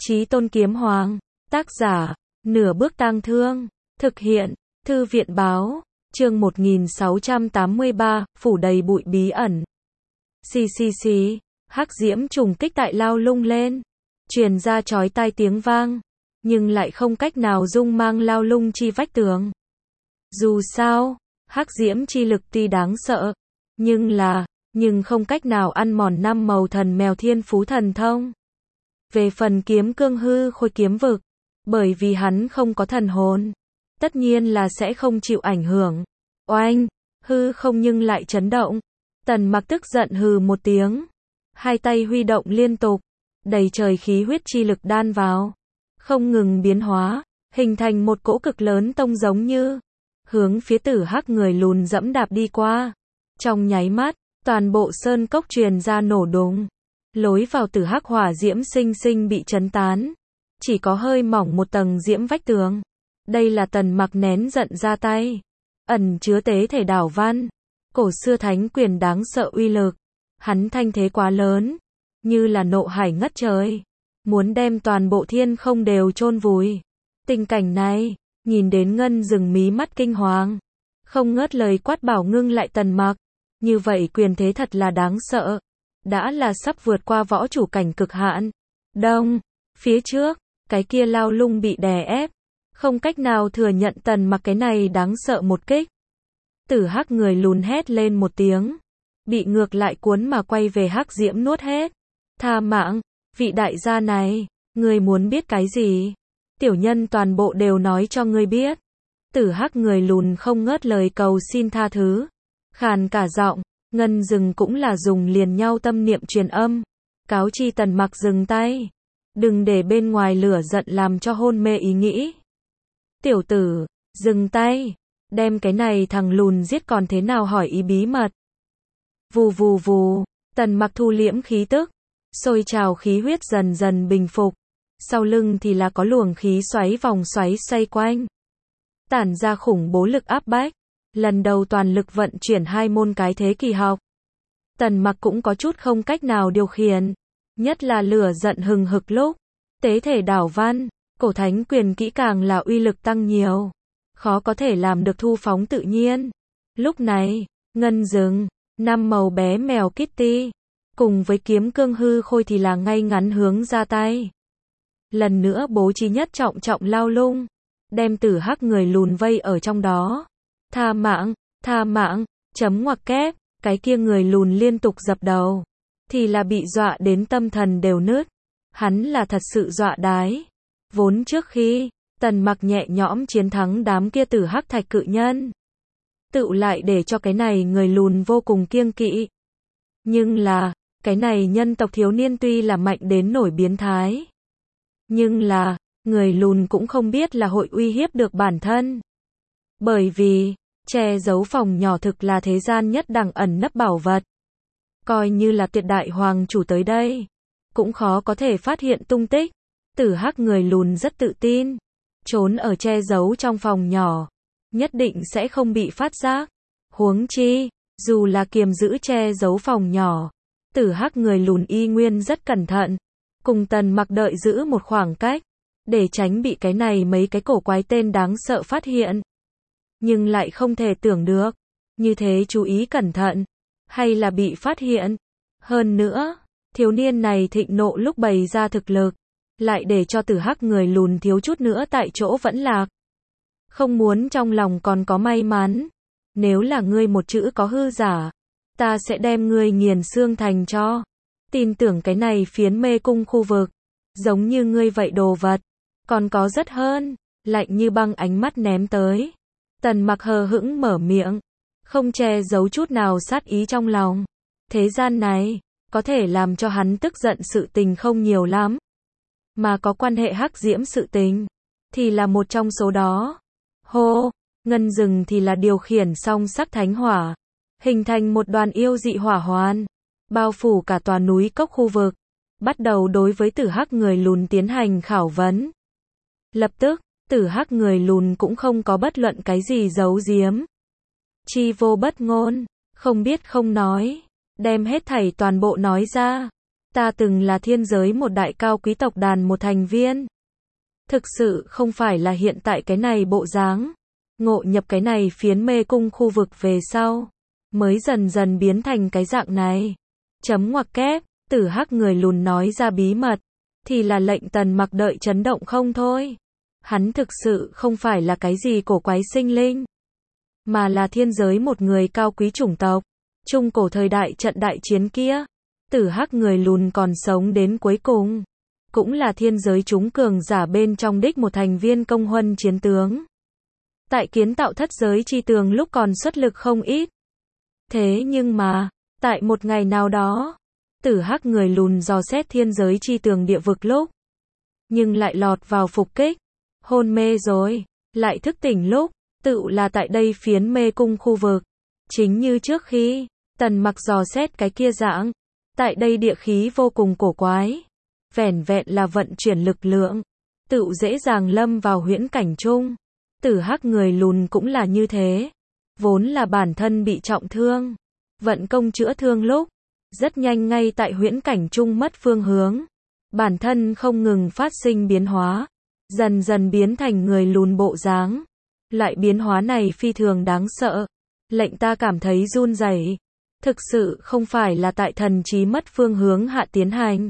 Chí Tôn Kiếm Hoàng. Tác giả, Nửa Bước Tang Thương. Thực hiện, Thư viện báo. Chương 1683, phủ đầy bụi bí ẩn. Xì xì xì, hắc diễm trùng kích tại lao lung lên. Truyền ra chói tai tiếng vang. Nhưng lại không cách nào dung mang lao lung chi vách tường. Dù sao, hắc diễm chi lực tuy đáng sợ. Nhưng không cách nào ăn mòn năm màu thần mèo thiên phú thần thông. Về phần kiếm cương hư khôi kiếm vực, bởi vì hắn không có thần hồn, tất nhiên là sẽ không chịu ảnh hưởng. Oanh, hư không nhưng lại chấn động. Tần Mặc tức giận hừ một tiếng, hai tay huy động liên tục, đầy trời khí huyết chi lực đan vào, không ngừng biến hóa, hình thành một cỗ cực lớn tông giống như hướng phía Tử Hắc người lùn dẫm đạp đi qua. Trong nháy mắt, toàn bộ sơn cốc truyền ra nổ đùng. Lối vào Tử Hắc hỏa diễm sinh sinh bị chấn tán. Chỉ có hơi mỏng một tầng diễm vách tường. Đây là Tần Mặc nén giận ra tay. Ẩn chứa tế thể đảo văn. Cổ xưa thánh quyền đáng sợ uy lực. Hắn thanh thế quá lớn. Như là nộ hải ngất trời. Muốn đem toàn bộ thiên không đều chôn vùi. Tình cảnh này, nhìn đến Ngân Dừng mí mắt kinh hoàng. Không ngớt lời quát bảo ngưng lại Tần Mặc. Như vậy quyền thế thật là đáng sợ. Đã là sắp vượt qua võ chủ cảnh cực hạn. Đông, phía trước, cái kia lao lung bị đè ép. Không cách nào thừa nhận Tần Mặc cái này đáng sợ một kích. Tử Hắc người lùn hét lên một tiếng. Bị ngược lại cuốn mà quay về hắc diễm nuốt hết. Tha mạng, vị đại gia này, ngươi muốn biết cái gì? Tiểu nhân toàn bộ đều nói cho ngươi biết. Tử Hắc người lùn không ngớt lời cầu xin tha thứ. Khàn cả giọng, Ngân Dừng cũng là dùng liền nhau tâm niệm truyền âm. Cáo chi Tần Mặc dừng tay. Đừng để bên ngoài lửa giận làm cho hôn mê ý nghĩ. Tiểu tử, dừng tay. Đem cái này thằng lùn giết còn thế nào hỏi ý bí mật. Vù vù vù, Tần Mặc thu liễm khí tức. Sôi trào khí huyết dần dần bình phục. Sau lưng thì là có luồng khí xoáy vòng xoáy xoay quanh. Tản ra khủng bố lực áp bách. Lần đầu toàn lực vận chuyển hai môn cái thế kỳ học. Tần Mặc cũng có chút không cách nào điều khiển. Nhất là lửa giận hừng hực lúc. Tế thể đảo văn, cổ thánh quyền kỹ càng là uy lực tăng nhiều. Khó có thể làm được thu phóng tự nhiên. Lúc này, Ngân Dừng, năm màu bé mèo Kitty, cùng với kiếm cương hư khôi thì là ngay ngắn hướng ra tay. Lần nữa bố trí nhất trọng lao lung. Đem Tử Hắc người lùn vây ở trong đó. Tha mạng, chấm ngoặc kép, cái kia người lùn liên tục dập đầu. Thì là bị dọa đến tâm thần đều nứt. Hắn là thật sự dọa đái. Vốn trước khi, Tần Mặc nhẹ nhõm chiến thắng đám kia Tử Hắc thạch cự nhân. Tựu lại để cho cái này người lùn vô cùng kiêng kỵ. Nhưng là, cái này nhân tộc thiếu niên tuy là mạnh đến nổi biến thái. Nhưng là, người lùn cũng không biết là hội uy hiếp được bản thân. Bởi vì, che giấu phòng nhỏ thực là thế gian nhất đẳng ẩn nấp bảo vật. Coi như là tuyệt đại hoàng chủ tới đây, cũng khó có thể phát hiện tung tích. Tử Hắc người lùn rất tự tin. Trốn ở che giấu trong phòng nhỏ. Nhất định sẽ không bị phát giác. Huống chi, dù là kiềm giữ che giấu phòng nhỏ. Tử Hắc người lùn y nguyên rất cẩn thận. Cùng Tần Mặc đợi giữ một khoảng cách. Để tránh bị cái này mấy cái cổ quái tên đáng sợ phát hiện. Nhưng lại không thể tưởng được. Như thế chú ý cẩn thận. Hay là bị phát hiện. Hơn nữa, thiếu niên này thịnh nộ lúc bày ra thực lực. Lại để cho Tử Hắc người lùn thiếu chút nữa tại chỗ vẫn lạc. Không muốn trong lòng còn có may mắn. Nếu là ngươi một chữ có hư giả, ta sẽ đem ngươi nghiền xương thành cho. Tin tưởng cái này phiến mê cung khu vực. Giống như ngươi vậy đồ vật. Còn có rất hơn. Lạnh như băng ánh mắt ném tới. Tần Mặc hờ hững mở miệng. Không che giấu chút nào sát ý trong lòng. Thế gian này, có thể làm cho hắn tức giận sự tình không nhiều lắm. Mà có quan hệ hắc diễm sự tình, thì là một trong số đó. Hô, Ngân Dừng thì là điều khiển song sắc thánh hỏa. Hình thành một đoàn yêu dị hỏa hoàn. Bao phủ cả tòa núi cốc khu vực. Bắt đầu đối với Tử Hắc người lùn tiến hành khảo vấn. Lập tức, Tử Hắc người lùn cũng không có bất luận cái gì giấu giếm. Chi vô bất ngôn, không biết không nói. Đem hết thảy toàn bộ nói ra. Ta từng là thiên giới một đại cao quý tộc đàn một thành viên. Thực sự không phải là hiện tại cái này bộ dáng. Ngộ nhập cái này phiến mê cung khu vực về sau. Mới dần dần biến thành cái dạng này. Chấm ngoặc kép, Tử Hắc người lùn nói ra bí mật. Thì là lệnh Tần Mặc đợi chấn động không thôi. Hắn thực sự không phải là cái gì cổ quái sinh linh. Mà là thiên giới một người cao quý chủng tộc. Trung cổ thời đại trận đại chiến kia. Tử Hắc người lùn còn sống đến cuối cùng. Cũng là thiên giới chúng cường giả bên trong đích một thành viên công huân chiến tướng. Tại kiến tạo thất giới chi tường lúc còn xuất lực không ít. Thế nhưng mà, tại một ngày nào đó, Tử Hắc người lùn dò xét thiên giới chi tường địa vực lúc. Nhưng lại lọt vào phục kích. Hôn mê rồi, lại thức tỉnh lúc, tự là tại đây phiến mê cung khu vực. Chính như trước khi, Tần Mặc dò xét cái kia dạng. Tại đây địa khí vô cùng cổ quái. Vẻn vẹn là vận chuyển lực lượng. Tự dễ dàng lâm vào huyễn cảnh chung. Tử Hắc người lùn cũng là như thế. Vốn là bản thân bị trọng thương. Vận công chữa thương lúc. Rất nhanh ngay tại huyễn cảnh chung mất phương hướng. Bản thân không ngừng phát sinh biến hóa. Dần dần biến thành người lùn bộ dáng. Loại biến hóa này phi thường đáng sợ. Lệnh ta cảm thấy run rẩy. Thực sự không phải là tại thần trí mất phương hướng hạ tiến hành.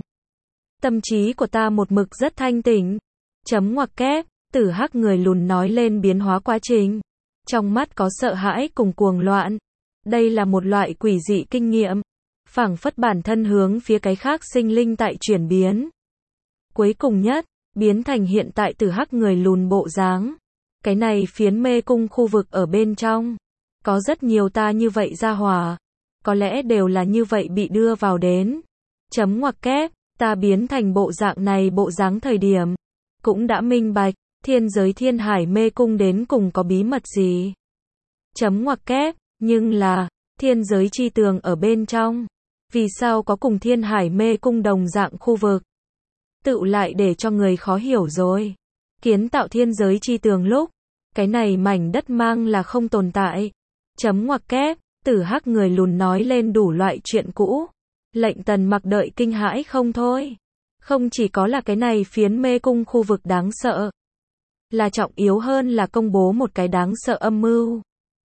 Tâm trí của ta một mực rất thanh tỉnh. Chấm ngoặc kép, Tử Hắc người lùn nói lên biến hóa quá trình. Trong mắt có sợ hãi cùng cuồng loạn. Đây là một loại quỷ dị kinh nghiệm. Phảng phất bản thân hướng phía cái khác sinh linh tại chuyển biến. Cuối cùng nhất, biến thành hiện tại Tử Hắc người lùn bộ dáng. Cái này phiến mê cung khu vực ở bên trong. Có rất nhiều ta như vậy ra hỏa. Có lẽ đều là như vậy bị đưa vào đến. Chấm ngoặc kép, ta biến thành bộ dạng này bộ dáng thời điểm. Cũng đã minh bạch, thiên giới thiên hải mê cung đến cùng có bí mật gì. Chấm ngoặc kép, nhưng là, thiên giới chi tường ở bên trong. Vì sao có cùng thiên hải mê cung đồng dạng khu vực. Tự lại để cho người khó hiểu rồi. Kiến tạo thiên giới chi tường lúc. Cái này mảnh đất mang là không tồn tại. Chấm ngoặc kép. Tử Hắc người lùn nói lên đủ loại chuyện cũ. Lệnh Tần Mặc đợi kinh hãi không thôi. Không chỉ có là cái này phiến mê cung khu vực đáng sợ. Là trọng yếu hơn là công bố một cái đáng sợ âm mưu.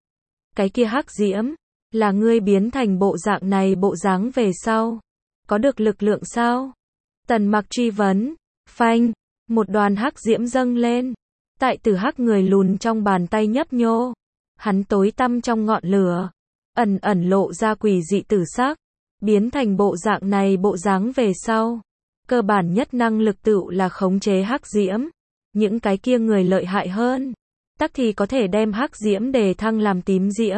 Cái kia Hắc Diễm. Là ngươi biến thành bộ dạng này bộ dáng về sau. Có được lực lượng sao? Tần Mặc truy vấn. Phanh. Một đoàn Hắc Diễm dâng lên. Tại Tử Hắc người lùn trong bàn tay nhấp nhô. Hắn tối tăm trong ngọn lửa. Ẩn ẩn lộ ra quỷ dị tử sắc. Biến thành bộ dạng này bộ dáng về sau. Cơ bản nhất năng lực tự là khống chế Hắc Diễm. Những cái kia người lợi hại hơn. Tắc thì có thể đem Hắc Diễm đề thăng làm tím diễm.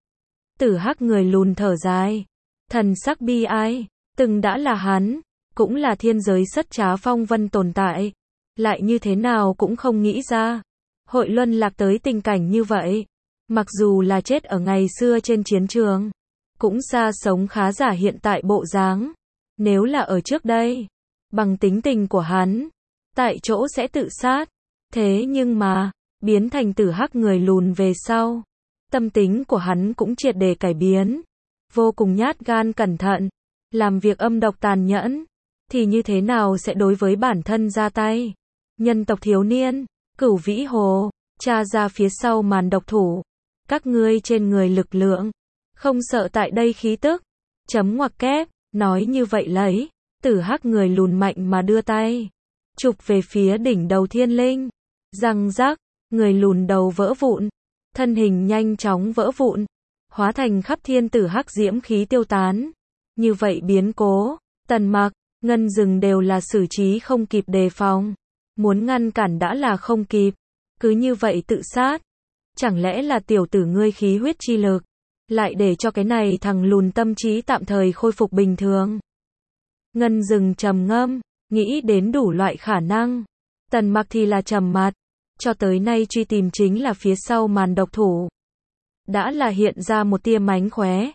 Tử Hắc người lùn thở dài. Thần sắc bi ai. Từng đã là hắn. Cũng là thiên giới sất trá phong vân tồn tại. Lại như thế nào cũng không nghĩ ra. Hội luân lạc tới tình cảnh như vậy. Mặc dù là chết ở ngày xưa trên chiến trường. Cũng xa sống khá giả hiện tại bộ dáng. Nếu là ở trước đây. Bằng tính tình của hắn. Tại chỗ sẽ tự sát. Thế nhưng mà. Biến thành Tử Hắc người lùn về sau. Tâm tính của hắn cũng triệt để cải biến. Vô cùng nhát gan cẩn thận. Làm việc âm độc tàn nhẫn. Thì như thế nào sẽ đối với bản thân ra tay. Nhân tộc thiếu niên. Cửu Vĩ Hồ. Tra ra phía sau màn độc thủ. Các ngươi trên người lực lượng. Không sợ tại đây khí tức. Chấm ngoặc kép. Nói như vậy lấy. Tử Hắc người lùn mạnh mà đưa tay. Chụp về phía đỉnh đầu thiên linh. Răng rắc. Người lùn đầu vỡ vụn. Thân hình nhanh chóng vỡ vụn. Hóa thành khắp thiên tử Hắc diễm khí tiêu tán. Như vậy biến cố. Tần Mặc, Ngân Dừng đều là xử trí không kịp đề phòng. Muốn ngăn cản đã là không kịp. Cứ như vậy tự sát. Chẳng lẽ là tiểu tử ngươi khí huyết chi lực. Lại để cho cái này thằng lùn tâm trí tạm thời khôi phục bình thường. Ngân Dừng trầm ngâm. Nghĩ đến đủ loại khả năng. Tần Mặc thì là trầm mặt. Cho tới nay truy tìm chính là phía sau màn độc thủ. Đã là hiện ra một tia mánh khóe.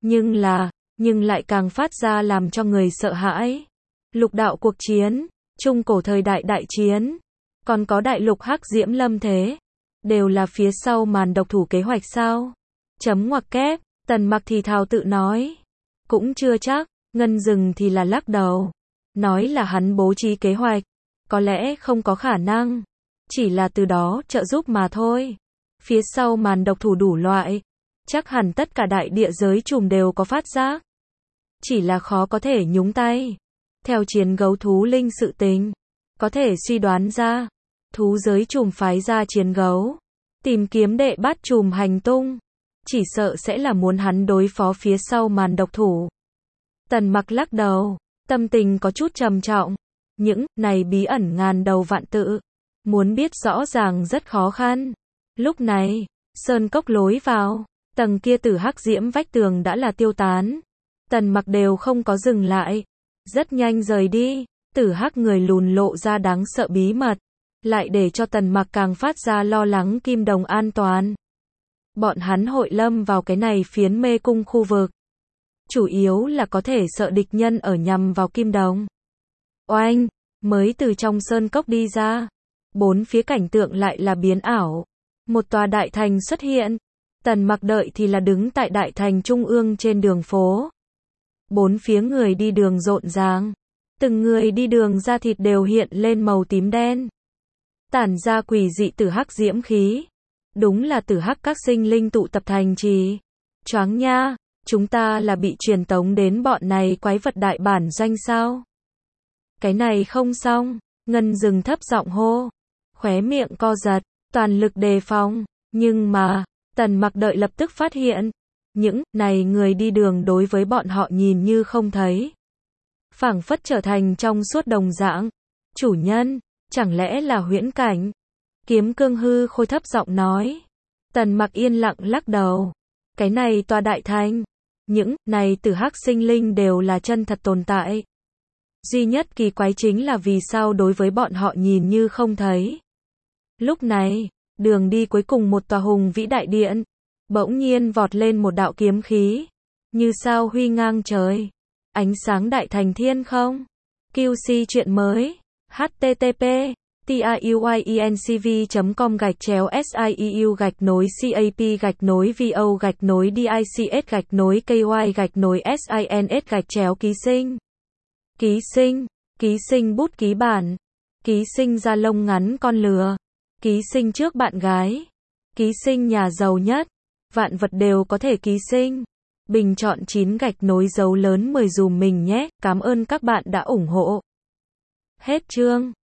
Nhưng lại càng phát ra làm cho người sợ hãi. Lục đạo cuộc chiến. Trung cổ thời đại đại chiến. Còn có đại lục Hắc Diễm lâm thế. Đều là phía sau màn độc thủ kế hoạch sao? Chấm ngoặc kép. Tần Mặc thì thào tự nói. Cũng chưa chắc. Ngân Dừng thì là lắc đầu. Nói là hắn bố trí kế hoạch. Có lẽ không có khả năng. Chỉ là từ đó trợ giúp mà thôi. Phía sau màn độc thủ đủ loại. Chắc hẳn tất cả đại địa giới trùm đều có phát giác. Chỉ là khó có thể nhúng tay. Theo chiến gấu thú linh sự tình, có thể suy đoán ra, thú giới trùm phái ra chiến gấu, tìm kiếm đệ bát trùm hành tung, chỉ sợ sẽ là muốn hắn đối phó phía sau màn độc thủ. Tần Mặc lắc đầu, tâm tình có chút trầm trọng. Những này bí ẩn ngàn đầu vạn tự, muốn biết rõ ràng rất khó khăn. Lúc này, sơn cốc lối vào, tầng kia tử hắc diễm vách tường đã là tiêu tán. Tần Mặc đều không có dừng lại, rất nhanh rời đi. Tử hắc người lùn lộ ra đáng sợ bí mật, lại để cho Tần Mặc càng phát ra lo lắng Kim Đồng an toàn. Bọn hắn hội lâm vào cái này phiến mê cung khu vực, chủ yếu là có thể sợ địch nhân ở nhằm vào Kim Đồng. Oanh, mới từ trong sơn cốc đi ra, bốn phía cảnh tượng lại là biến ảo. Một tòa đại thành xuất hiện. Tần Mặc đợi thì là đứng tại đại thành trung ương trên đường phố. Bốn phía người đi đường rộn ràng. Từng người đi đường da thịt đều hiện lên màu tím đen, tản ra quỷ dị tử hắc diễm khí. Đúng là tử hắc các sinh linh tụ tập thành trì. Choáng nha, chúng ta là bị truyền tống đến bọn này quái vật đại bản doanh sao? Cái này không xong. Ngân Dừng thấp giọng hô, khóe miệng co giật, toàn lực đề phòng. Nhưng mà, Tần Mặc đợi lập tức phát hiện, những này người đi đường đối với bọn họ nhìn như không thấy, phảng phất trở thành trong suốt đồng dạng. Chủ nhân, chẳng lẽ là huyễn cảnh? Kiếm Cương hư khôi thấp giọng nói. Tần Mặc yên lặng lắc đầu. Cái này tòa đại thành, những này tử hắc sinh linh đều là chân thật tồn tại. Duy nhất kỳ quái chính là vì sao đối với bọn họ nhìn như không thấy. Lúc này, đường đi cuối cùng một tòa hùng vĩ đại điện, bỗng nhiên vọt lên một đạo kiếm khí, như sao huy ngang trời. Ánh sáng đại thành thiên không. QC chuyện mới. http tiuyinc.com/siep-vo-dics-ky-sins. Ký sinh bút ký bản. Ký sinh da lông ngắn con lừa. Ký sinh trước bạn gái. Ký sinh nhà giàu nhất. Vạn vật đều có thể ký sinh. Bình chọn 9 gạch nối dấu lớn 10 dùm mình nhé. Cảm ơn các bạn đã ủng hộ. Hết chương.